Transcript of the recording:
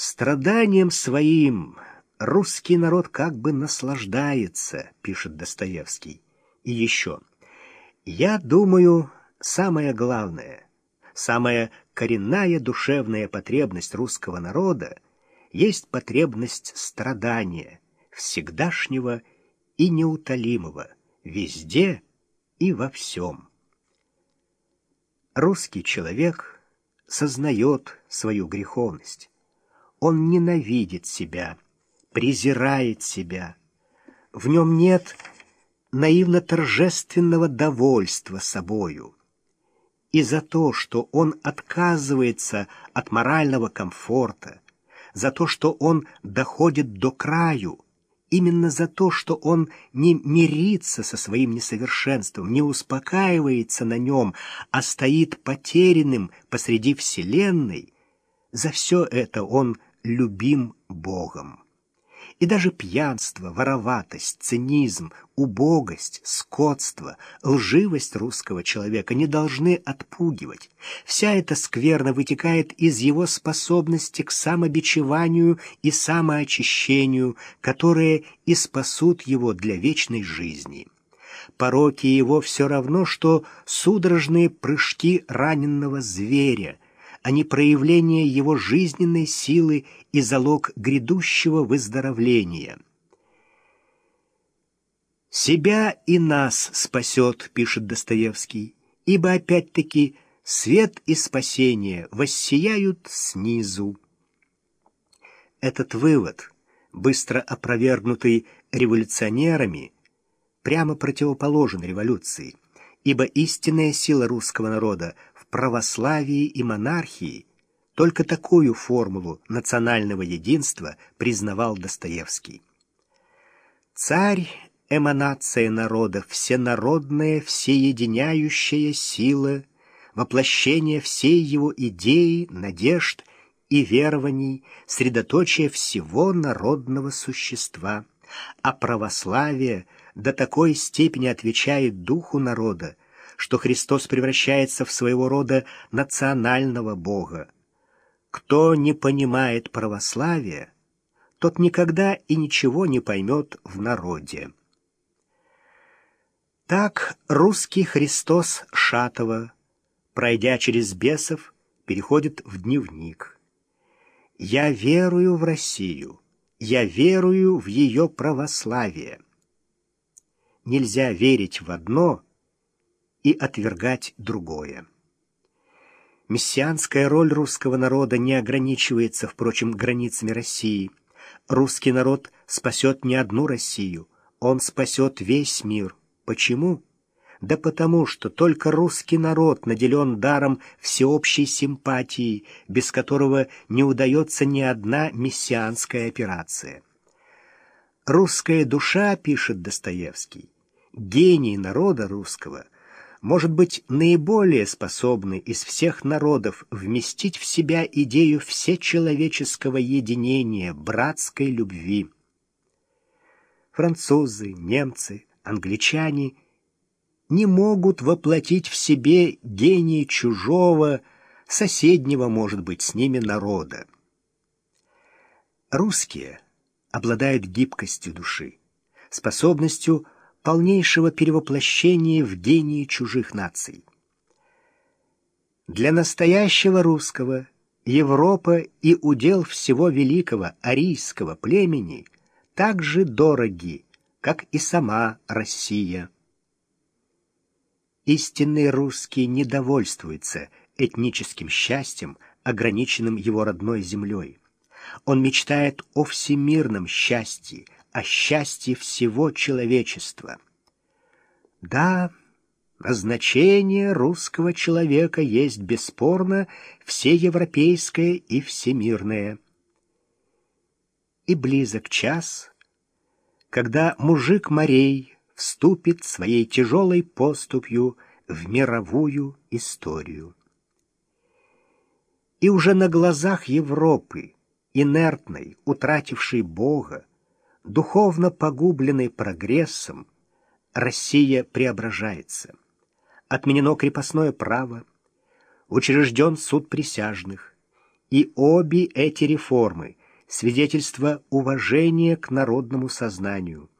Страданием своим русский народ как бы наслаждается, пишет Достоевский. И еще. Я думаю, самое главное, самая коренная душевная потребность русского народа есть потребность страдания, всегдашнего и неутолимого, везде и во всем. Русский человек сознает свою греховность. Он ненавидит себя, презирает себя. В нем нет наивно-торжественного довольства собою. И за то, что он отказывается от морального комфорта, за то, что он доходит до краю, именно за то, что он не мирится со своим несовершенством, не успокаивается на нем, а стоит потерянным посреди вселенной, за все это он любим Богом. И даже пьянство, вороватость, цинизм, убогость, скотство, лживость русского человека не должны отпугивать. Вся эта скверна вытекает из его способности к самобичеванию и самоочищению, которые и спасут его для вечной жизни. Пороки его все равно, что судорожные прыжки раненого зверя, а не проявление его жизненной силы и залог грядущего выздоровления. «Себя и нас спасет», — пишет Достоевский, «ибо опять-таки свет и спасение воссияют снизу». Этот вывод, быстро опровергнутый революционерами, прямо противоположен революции, ибо истинная сила русского народа в православии и монархии. Только такую формулу национального единства признавал Достоевский. Царь — эманация народа, всенародная, всеединяющая сила, воплощение всей его идеи, надежд и верований, средоточие всего народного существа. А православие до такой степени отвечает духу народа, что Христос превращается в своего рода национального Бога. Кто не понимает православия, тот никогда и ничего не поймет в народе. Так русский Христос Шатова, пройдя через бесов, переходит в дневник. «Я верую в Россию, я верую в ее православие». Нельзя верить в одно и отвергать другое. Мессианская роль русского народа не ограничивается, впрочем, границами России. Русский народ спасет не одну Россию, он спасет весь мир. Почему? Да потому, что только русский народ наделен даром всеобщей симпатии, без которого не удается ни одна мессианская операция. «Русская душа», — пишет Достоевский, гений народа русского, может быть наиболее способный из всех народов вместить в себя идею всечеловеческого единения, братской любви. Французы, немцы, англичане не могут воплотить в себе гений чужого, соседнего, может быть, с ними народа. Русские обладают гибкостью души, способностью полнейшего перевоплощения в гении чужих наций. Для настоящего русского Европа и удел всего великого арийского племени так же дороги, как и сама Россия. Истинный русский не довольствуется этническим счастьем, ограниченным его родной землей. Он мечтает о всемирном счастье, о счастье всего человечества. Да, назначение русского человека есть бесспорно всеевропейское и всемирное. И близок час, когда мужик морей вступит своей тяжелой поступью в мировую историю. И уже на глазах Европы, инертной, утратившей Бога, духовно погубленной прогрессом, Россия преображается. Отменено крепостное право, учрежден суд присяжных, И обе эти реформы — свидетельство уважения к народному сознанию,